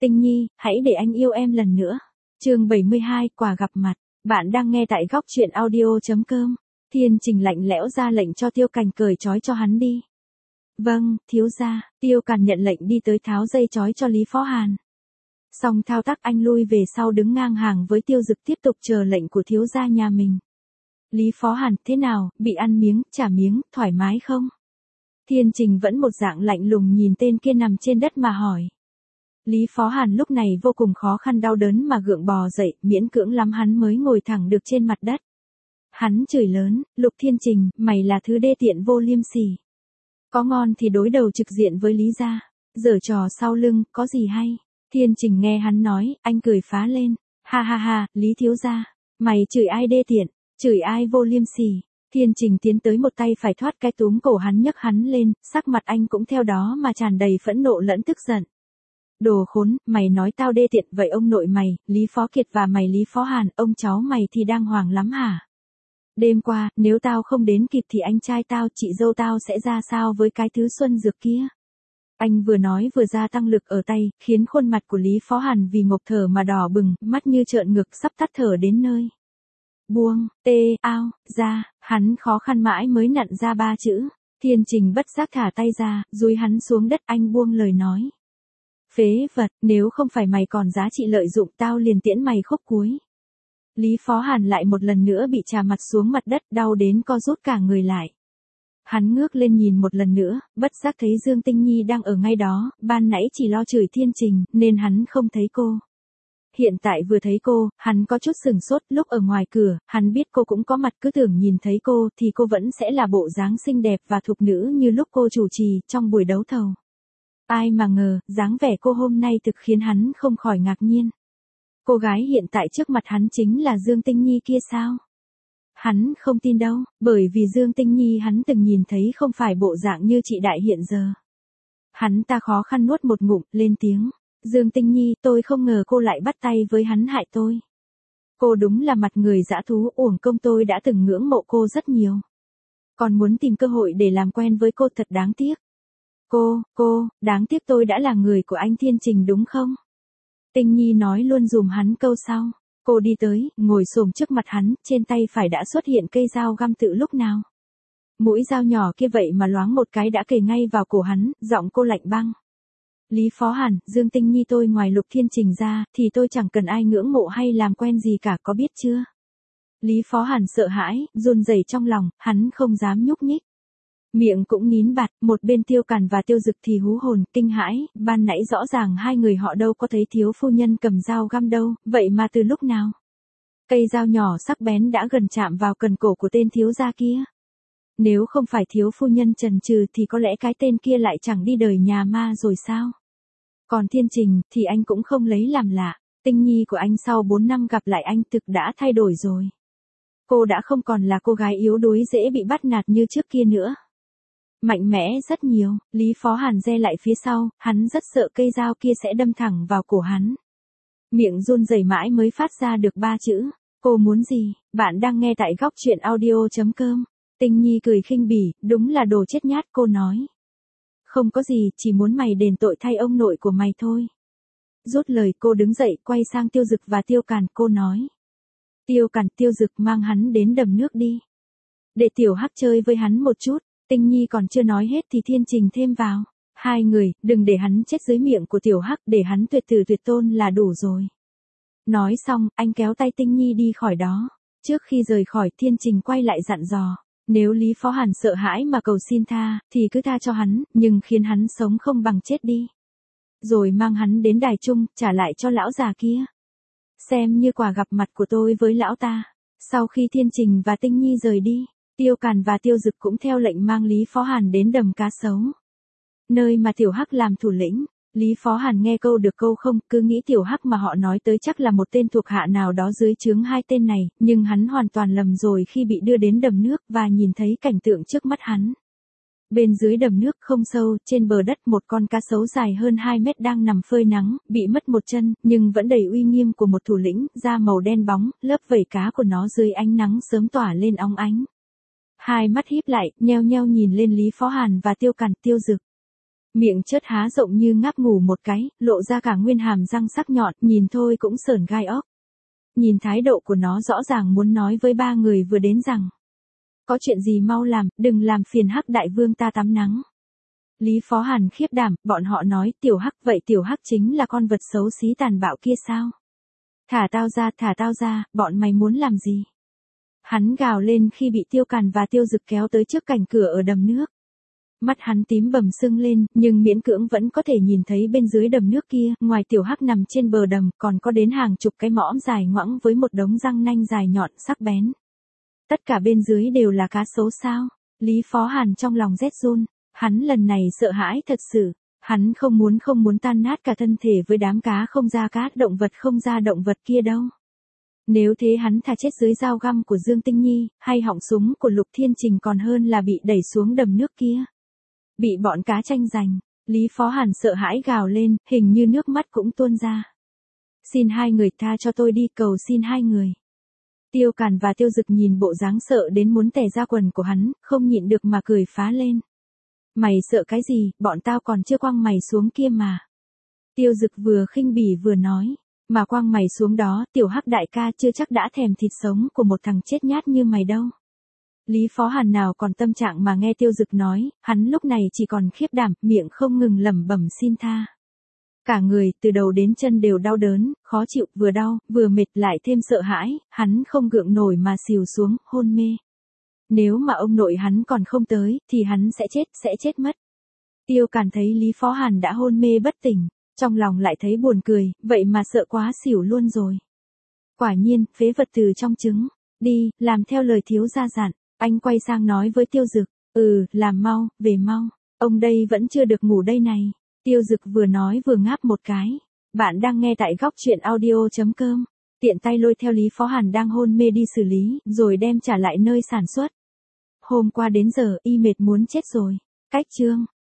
Tinh Nhi, hãy để anh yêu em lần nữa. Chương 72, quà gặp mặt. Bạn đang nghe tại góc truyện audio.com. Thiên Trình lạnh lẽo ra lệnh cho Tiêu Càn cởi trói cho hắn đi. Vâng, thiếu gia. Tiêu Càn nhận lệnh đi tới tháo dây trói cho Lý Phó Hàn. Xong thao tác anh lui về sau đứng ngang hàng với Tiêu Dực tiếp tục chờ lệnh của thiếu gia nhà mình. Lý Phó Hàn, thế nào, bị ăn miếng, trả miếng, thoải mái không? Thiên Trình vẫn một dạng lạnh lùng nhìn tên kia nằm trên đất mà hỏi. Lý Phó Hàn lúc này vô cùng khó khăn đau đớn mà gượng bò dậy, miễn cưỡng lắm hắn mới ngồi thẳng được trên mặt đất. Hắn chửi lớn, Lục Thiên Trình, mày là thứ đê tiện vô liêm sỉ. Có ngon thì đối đầu trực diện với Lý gia, giở trò sau lưng, có gì hay? Thiên Trình nghe hắn nói, anh cười phá lên. Ha ha ha, Lý thiếu gia, mày chửi ai đê tiện, chửi ai vô liêm sỉ? Thiên Trình tiến tới một tay phải thoát cái túm cổ hắn nhấc hắn lên, sắc mặt anh cũng theo đó mà tràn đầy phẫn nộ lẫn tức giận. Đồ khốn, mày nói tao đê tiện, vậy ông nội mày, Lý Phó Kiệt và mày Lý Phó Hàn, ông cháu mày thì đang hoảng lắm hả? Đêm qua, nếu tao không đến kịp thì anh trai tao, chị dâu tao sẽ ra sao với cái thứ xuân dược kia? Anh vừa nói vừa gia tăng lực ở tay, khiến khuôn mặt của Lý Phó Hàn vì ngộp thở mà đỏ bừng, mắt như trợn ngược sắp tắt thở đến nơi. Buông, ao, ra, hắn khó khăn mãi mới nặn ra 3 chữ. Thiên Trình bất giác thả tay ra, dúi hắn xuống đất, anh buông lời nói. Phế vật, nếu không phải mày còn giá trị lợi dụng tao liền tiễn mày khúc cuối. Lý Phó Hàn lại một lần nữa bị chà mặt xuống mặt đất, đau đến co rút cả người lại. Hắn ngước lên nhìn một lần nữa, bất giác thấy Dương Tinh Nhi đang ở ngay đó, ban nãy chỉ lo chửi Thiên Trình, nên hắn không thấy cô. Hiện tại vừa thấy cô, hắn có chút sửng sốt, lúc ở ngoài cửa, hắn biết cô cũng có mặt, cứ tưởng nhìn thấy cô thì cô vẫn sẽ là bộ dáng xinh đẹp và thục nữ như lúc cô chủ trì trong buổi đấu thầu. Ai mà ngờ, dáng vẻ cô hôm nay thực khiến hắn không khỏi ngạc nhiên. Cô gái hiện tại trước mặt hắn chính là Dương Tinh Nhi kia sao? Hắn không tin đâu, bởi vì Dương Tinh Nhi hắn từng nhìn thấy không phải bộ dạng như chị đại hiện giờ. Hắn ta khó khăn nuốt một ngụm, lên tiếng. Dương Tinh Nhi, tôi không ngờ cô lại bắt tay với hắn hại tôi. Cô đúng là mặt người dã thú, uổng công tôi đã từng ngưỡng mộ cô rất nhiều. Còn muốn tìm cơ hội để làm quen với cô, thật đáng tiếc. Cô, đáng tiếc tôi đã là người của anh Thiên Trình đúng không? Tinh Nhi nói luôn dùm hắn câu sau. Cô đi tới, ngồi xổm trước mặt hắn, trên tay phải đã xuất hiện cây dao găm tự lúc nào. Mũi dao nhỏ kia vậy mà loáng một cái đã kề ngay vào cổ hắn, giọng cô lạnh băng. Lý Phó Hàn, Dương Tinh Nhi tôi ngoài Lục Thiên Trình ra, thì tôi chẳng cần ai ngưỡng mộ hay làm quen gì cả, có biết chưa? Lý Phó Hàn sợ hãi, run rẩy trong lòng, hắn không dám nhúc nhích. Miệng cũng nín bặt, một bên Tiêu Càn và Tiêu Dực thì hú hồn, kinh hãi, ban nãy rõ ràng hai người họ đâu có thấy thiếu phu nhân cầm dao găm đâu, vậy mà từ lúc nào? Cây dao nhỏ sắc bén đã gần chạm vào cần cổ của tên thiếu gia kia. Nếu không phải thiếu phu nhân chần chừ thì có lẽ cái tên kia lại chẳng đi đời nhà ma rồi sao? Còn Thiên Trình thì anh cũng không lấy làm lạ, Tinh Nhi của anh sau 4 năm gặp lại anh thực đã thay đổi rồi. Cô đã không còn là cô gái yếu đuối dễ bị bắt nạt như trước kia nữa. Mạnh mẽ rất nhiều, Lý Phó Hàn re lại phía sau, hắn rất sợ cây dao kia sẽ đâm thẳng vào cổ hắn. Miệng run rẩy mãi mới phát ra được 3 chữ. Cô muốn gì? Bạn đang nghe tại góc truyện audio.com. Tinh Nhi cười khinh bỉ, đúng là đồ chết nhát, cô nói. Không có gì, chỉ muốn mày đền tội thay ông nội của mày thôi. Rút lời cô đứng dậy, quay sang Tiêu Dực và Tiêu Càn, cô nói. Tiêu Càn, Tiêu Dực mang hắn đến đầm nước đi. Để Tiểu Hắc chơi với hắn một chút. Tinh Nhi còn chưa nói hết thì Thiên Trình thêm vào. Hai người, đừng để hắn chết dưới miệng của Tiểu Hắc, để hắn tuyệt tử tuyệt tôn là đủ rồi. Nói xong, anh kéo tay Tinh Nhi đi khỏi đó. Trước khi rời khỏi, Thiên Trình quay lại dặn dò. Nếu Lý Phó Hàn sợ hãi mà cầu xin tha, thì cứ tha cho hắn, nhưng khiến hắn sống không bằng chết đi. Rồi mang hắn đến đài trung, trả lại cho lão già kia. Xem như quà gặp mặt của tôi với lão ta. Sau khi Thiên Trình và Tinh Nhi rời đi, Tiêu Càn và Tiêu Dực cũng theo lệnh mang Lý Phó Hàn đến đầm cá sấu. Nơi mà Tiểu Hắc làm thủ lĩnh. Lý Phó Hàn nghe câu được câu không, cứ nghĩ Tiểu Hắc mà họ nói tới chắc là một tên thuộc hạ nào đó dưới trướng hai tên này, nhưng hắn hoàn toàn lầm rồi khi bị đưa đến đầm nước và nhìn thấy cảnh tượng trước mắt hắn. Bên dưới đầm nước không sâu, trên bờ đất một con cá sấu dài hơn 2 mét đang nằm phơi nắng, bị mất một chân, nhưng vẫn đầy uy nghiêm của một thủ lĩnh, da màu đen bóng, lớp vảy cá của nó dưới ánh nắng sớm tỏa lên óng ánh. Hai mắt híp lại, nheo nheo nhìn lên Lý Phó Hàn và Tiêu Càn, Tiêu Dực. Miệng chớt há rộng như ngáp ngủ một cái, lộ ra cả nguyên hàm răng sắc nhọn, nhìn thôi cũng sởn gai óc. Nhìn thái độ của nó rõ ràng muốn nói với ba người vừa đến rằng. Có chuyện gì mau làm, đừng làm phiền Hắc đại vương ta tắm nắng. Lý Phó Hàn khiếp đảm, bọn họ nói Tiểu Hắc, vậy Tiểu Hắc chính là con vật xấu xí tàn bạo kia sao? Thả tao ra, bọn mày muốn làm gì? Hắn gào lên khi bị Tiêu Càn và Tiêu Dực kéo tới trước cạnh cửa ở đầm nước. Mắt hắn tím bầm sưng lên, nhưng miễn cưỡng vẫn có thể nhìn thấy bên dưới đầm nước kia, ngoài Tiểu Hắc nằm trên bờ đầm, còn có đến hàng chục cái mõm dài ngoẵng với một đống răng nanh dài nhọn sắc bén. Tất cả bên dưới đều là cá sấu sao? Lý Phó Hàn trong lòng rét run, hắn lần này sợ hãi thật sự, hắn không muốn tan nát cả thân thể với đám cá không ra cá, động vật không ra động vật kia đâu. Nếu thế hắn thà chết dưới dao găm của Dương Tinh Nhi, hay họng súng của Lục Thiên Trình còn hơn là bị đẩy xuống đầm nước kia. Bị bọn cá tranh giành, Lý Phó Hàn sợ hãi gào lên, hình như nước mắt cũng tuôn ra. Xin hai người tha cho tôi đi, cầu xin hai người. Tiêu Càn và Tiêu Dực nhìn bộ dáng sợ đến muốn tè ra quần của hắn, không nhịn được mà cười phá lên. Mày sợ cái gì, bọn tao còn chưa quăng mày xuống kia mà. Tiêu Dực vừa khinh bỉ vừa nói, mà quăng mày xuống đó, Tiểu Hắc đại ca chưa chắc đã thèm thịt sống của một thằng chết nhát như mày đâu. Lý Phó Hàn nào còn tâm trạng mà nghe Tiêu Dực nói, hắn lúc này chỉ còn khiếp đảm, miệng không ngừng lẩm bẩm xin tha. Cả người, từ đầu đến chân đều đau đớn, khó chịu, vừa đau, vừa mệt lại thêm sợ hãi, hắn không gượng nổi mà xìu xuống, hôn mê. Nếu mà ông nội hắn còn không tới, thì hắn sẽ chết mất. Tiêu Càn thấy Lý Phó Hàn đã hôn mê bất tỉnh, trong lòng lại thấy buồn cười, vậy mà sợ quá xỉu luôn rồi. Quả nhiên, phế vật từ trong trứng, đi, làm theo lời thiếu gia dặn, anh quay sang nói với Tiêu Dực, làm mau, về mau, ông đây vẫn chưa được ngủ đây này. Tiêu Dực vừa nói vừa ngáp một cái. Bạn đang nghe tại góc truyện audio.com. Tiện tay lôi theo Lý Phó Hàn đang hôn mê đi xử lý, rồi đem trả lại nơi sản xuất. Hôm qua đến giờ, y mệt muốn chết rồi. Cách chương.